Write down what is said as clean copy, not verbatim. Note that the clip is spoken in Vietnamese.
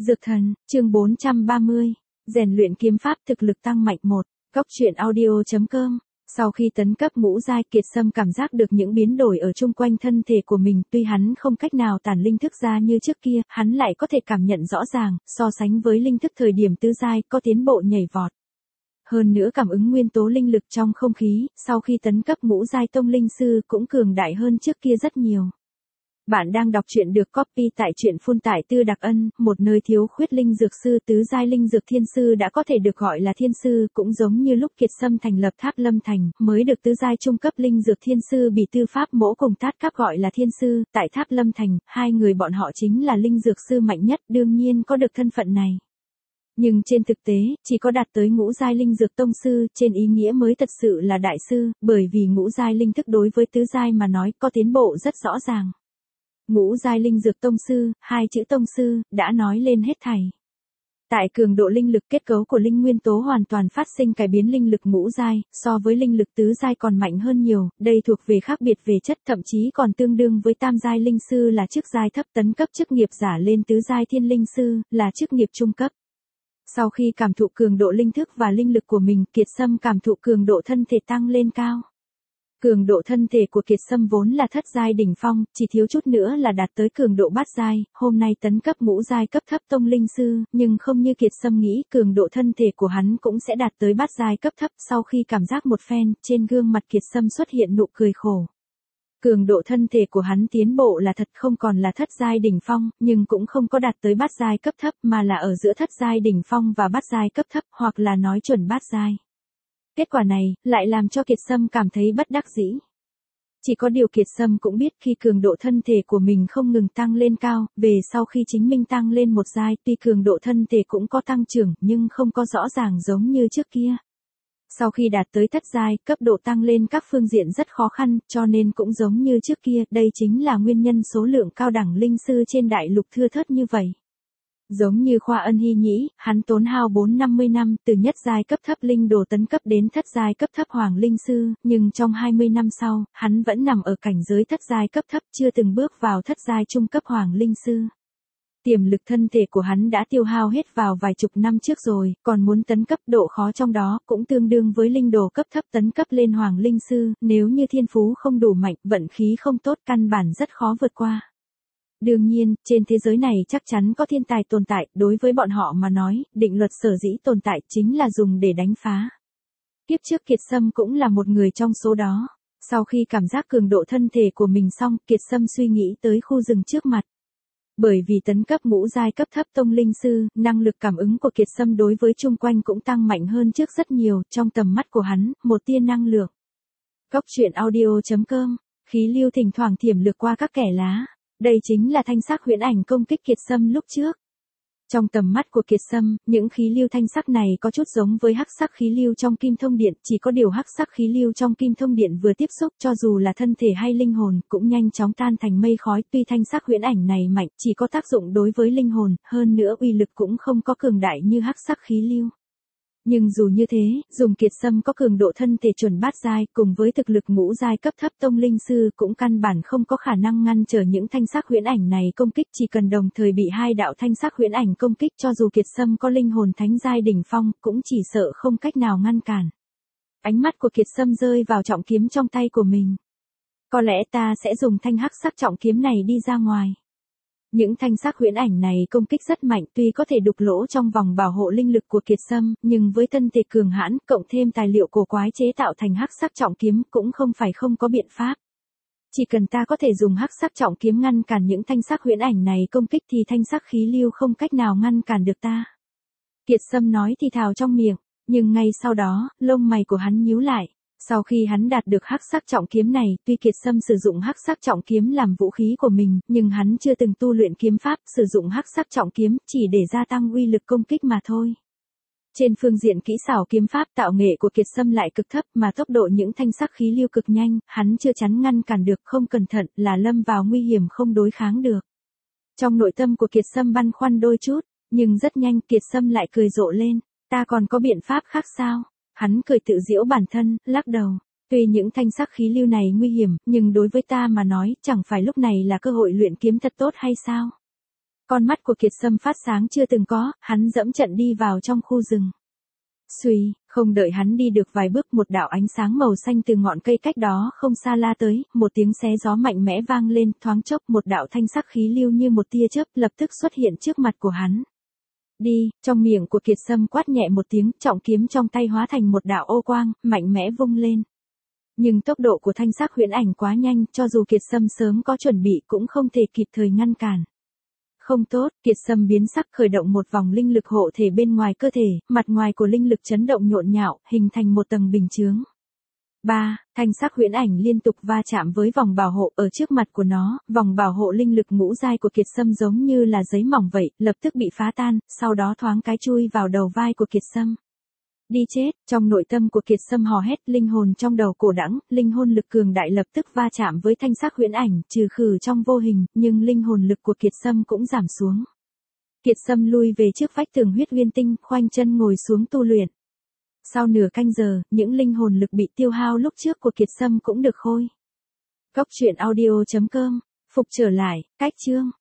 Dược thần, chương 430. Rèn luyện kiếm pháp thực lực tăng mạnh 1. Góc truyện audio.com. Sau khi tấn cấp ngũ giai, Kiệt Sâm cảm giác được những biến đổi ở chung quanh thân thể của mình, tuy hắn không cách nào tản linh thức ra như trước kia, hắn lại có thể cảm nhận rõ ràng, so sánh với linh thức thời điểm tứ giai, có tiến bộ nhảy vọt. Hơn nữa cảm ứng nguyên tố linh lực trong không khí, sau khi tấn cấp ngũ giai tông linh sư cũng cường đại hơn trước kia rất nhiều. Bạn đang đọc truyện được copy tại truyện phun tải Tư Đặc Ân, một nơi thiếu khuyết linh dược sư tứ giai linh dược thiên sư đã có thể được gọi là thiên sư, cũng giống như lúc Kiệt Sâm thành lập Tháp Lâm Thành, mới được tứ giai trung cấp linh dược thiên sư bị Tư Pháp Mỗ cùng Tát Cáp gọi là thiên sư, tại Tháp Lâm Thành, hai người bọn họ chính là linh dược sư mạnh nhất, đương nhiên có được thân phận này. Nhưng trên thực tế, chỉ có đạt tới ngũ giai linh dược tông sư, trên ý nghĩa mới thật sự là đại sư, bởi vì ngũ giai linh thức đối với tứ giai mà nói có tiến bộ rất rõ ràng. Ngũ giai linh dược tông sư, hai chữ tông sư, đã nói lên hết thảy. Tại cường độ linh lực, kết cấu của linh nguyên tố hoàn toàn phát sinh cải biến, linh lực ngũ giai, so với linh lực tứ giai còn mạnh hơn nhiều, đây thuộc về khác biệt về chất, thậm chí còn tương đương với tam giai linh sư là chức giai thấp, tấn cấp chức nghiệp giả lên tứ giai thiên linh sư, là chức nghiệp trung cấp. Sau khi cảm thụ cường độ linh thức và linh lực của mình, Kiệt Sâm cảm thụ cường độ thân thể tăng lên cao. Cường độ thân thể của Kiệt Sâm vốn là thất giai đỉnh phong, chỉ thiếu chút nữa là đạt tới cường độ bát giai, hôm nay tấn cấp ngũ giai cấp thấp tông linh sư, nhưng không như Kiệt Sâm nghĩ, cường độ thân thể của hắn cũng sẽ đạt tới bát giai cấp thấp. Sau khi cảm giác một phen, trên gương mặt Kiệt Sâm xuất hiện nụ cười khổ. Cường độ thân thể của hắn tiến bộ là thật, không còn là thất giai đỉnh phong, nhưng cũng không có đạt tới bát giai cấp thấp, mà là ở giữa thất giai đỉnh phong và bát giai cấp thấp, hoặc là nói chuẩn bát giai. Kết quả này, lại làm cho Kiệt Sâm cảm thấy bất đắc dĩ. Chỉ có điều Kiệt Sâm cũng biết khi cường độ thân thể của mình không ngừng tăng lên cao, về sau khi chính mình tăng lên một giai, tuy cường độ thân thể cũng có tăng trưởng, nhưng không có rõ ràng giống như trước kia. Sau khi đạt tới thất giai, cấp độ tăng lên các phương diện rất khó khăn, cho nên cũng giống như trước kia, đây chính là nguyên nhân số lượng cao đẳng linh sư trên đại lục thưa thớt như vậy. Giống như Khoa Ân Hy Nhĩ, hắn tốn hao 4-50 năm, từ nhất giai cấp thấp linh đồ tấn cấp đến thất giai cấp thấp hoàng linh sư, nhưng trong 20 năm sau, hắn vẫn nằm ở cảnh giới thất giai cấp thấp, chưa từng bước vào thất giai trung cấp hoàng linh sư. Tiềm lực thân thể của hắn đã tiêu hao hết vào vài chục năm trước rồi, còn muốn tấn cấp, độ khó trong đó cũng tương đương với linh đồ cấp thấp tấn cấp lên hoàng linh sư, nếu như thiên phú không đủ mạnh, vận khí không tốt, căn bản rất khó vượt qua. Đương nhiên, trên thế giới này chắc chắn có thiên tài tồn tại, đối với bọn họ mà nói, định luật sở dĩ tồn tại chính là dùng để đánh phá. Kiếp trước Kiệt Sâm cũng là một người trong số đó. Sau khi cảm giác cường độ thân thể của mình xong, Kiệt Sâm suy nghĩ tới khu rừng trước mặt. Bởi vì tấn cấp ngũ giai cấp thấp tông linh sư, năng lực cảm ứng của Kiệt Sâm đối với chung quanh cũng tăng mạnh hơn trước rất nhiều, trong tầm mắt của hắn, một tia năng lượng. Góc truyện audio.com, khí lưu thỉnh thoảng thiểm lược qua các kẽ lá. Đây chính là thanh sắc huyễn ảnh công kích Kiệt Sâm lúc trước. Trong tầm mắt của Kiệt Sâm, những khí lưu thanh sắc này có chút giống với hắc sắc khí lưu trong kim thông điện, chỉ có điều hắc sắc khí lưu trong kim thông điện vừa tiếp xúc, cho dù là thân thể hay linh hồn, cũng nhanh chóng tan thành mây khói. Tuy thanh sắc huyễn ảnh này mạnh, chỉ có tác dụng đối với linh hồn, hơn nữa uy lực cũng không có cường đại như hắc sắc khí lưu. Nhưng dù như thế, dùng Kiệt Sâm có cường độ thân thể chuẩn bát giai, cùng với thực lực ngũ giai cấp thấp tông linh sư cũng căn bản không có khả năng ngăn trở những thanh sắc huyễn ảnh này công kích, chỉ cần đồng thời bị hai đạo thanh sắc huyễn ảnh công kích, cho dù Kiệt Sâm có linh hồn thánh giai đỉnh phong, cũng chỉ sợ không cách nào ngăn cản. Ánh mắt của Kiệt Sâm rơi vào trọng kiếm trong tay của mình. Có lẽ ta sẽ dùng thanh hắc sắc trọng kiếm này đi ra ngoài. Những thanh sắc huyễn ảnh này công kích rất mạnh, tuy có thể đục lỗ trong vòng bảo hộ linh lực của Kiệt Sâm, nhưng với thân thể cường hãn, cộng thêm tài liệu cổ quái chế tạo thành hắc sắc trọng kiếm, cũng không phải không có biện pháp. Chỉ cần ta có thể dùng hắc sắc trọng kiếm ngăn cản những thanh sắc huyễn ảnh này công kích thì thanh sắc khí lưu không cách nào ngăn cản được ta. Kiệt Sâm nói thì thào trong miệng, nhưng ngay sau đó, lông mày của hắn nhíu lại. Sau khi hắn đạt được hắc sắc trọng kiếm này, tuy Kiệt Sâm sử dụng hắc sắc trọng kiếm làm vũ khí của mình, nhưng hắn chưa từng tu luyện kiếm pháp, sử dụng hắc sắc trọng kiếm chỉ để gia tăng uy lực công kích mà thôi. Trên phương diện kỹ xảo kiếm pháp, tạo nghệ của Kiệt Sâm lại cực thấp, mà tốc độ những thanh sắc khí lưu cực nhanh, hắn chưa chắn ngăn cản được, không cẩn thận là lâm vào nguy hiểm không đối kháng được. Trong nội tâm của Kiệt Sâm băn khoăn đôi chút, nhưng rất nhanh Kiệt Sâm lại cười rộ lên, ta còn có biện pháp khác sao? Hắn cười tự giễu bản thân, lắc đầu. Tuy những thanh sắc khí lưu này nguy hiểm, nhưng đối với ta mà nói, chẳng phải lúc này là cơ hội luyện kiếm thật tốt hay sao? Con mắt của Kiệt Sâm phát sáng chưa từng có, hắn dẫm trận đi vào trong khu rừng. Xuy, không đợi hắn đi được vài bước, một đạo ánh sáng màu xanh từ ngọn cây cách đó không xa la tới, một tiếng xé gió mạnh mẽ vang lên, thoáng chốc một đạo thanh sắc khí lưu như một tia chớp lập tức xuất hiện trước mặt của hắn. Đi, trong miệng của Kiệt Sâm quát nhẹ một tiếng, trọng kiếm trong tay hóa thành một đạo ô quang, mạnh mẽ vung lên. Nhưng tốc độ của thanh sắc huyễn ảnh quá nhanh, cho dù Kiệt Sâm sớm có chuẩn bị cũng không thể kịp thời ngăn cản. Không tốt, Kiệt Sâm biến sắc, khởi động một vòng linh lực hộ thể bên ngoài cơ thể, mặt ngoài của linh lực chấn động nhộn nhạo, hình thành một tầng bình chướng. Thanh sắc huyễn ảnh liên tục va chạm với vòng bảo hộ ở trước mặt của nó, vòng bảo hộ linh lực ngũ giai của Kiệt Sâm giống như là giấy mỏng vậy, lập tức bị phá tan, sau đó thoáng cái chui vào đầu vai của Kiệt Sâm. Đi chết, trong nội tâm của Kiệt Sâm hò hét, linh hồn trong đầu cổ đãng, linh hồn lực cường đại lập tức va chạm với thanh sắc huyễn ảnh, trừ khử trong vô hình, nhưng linh hồn lực của Kiệt Sâm cũng giảm xuống. Kiệt Sâm lui về trước vách tường huyết nguyên tinh, khoanh chân ngồi xuống tu luyện. Sau nửa canh giờ, những linh hồn lực bị tiêu hao lúc trước của Kiệt Sâm cũng được khôi. Góc truyện audio.com, phục trở lại, cách chương.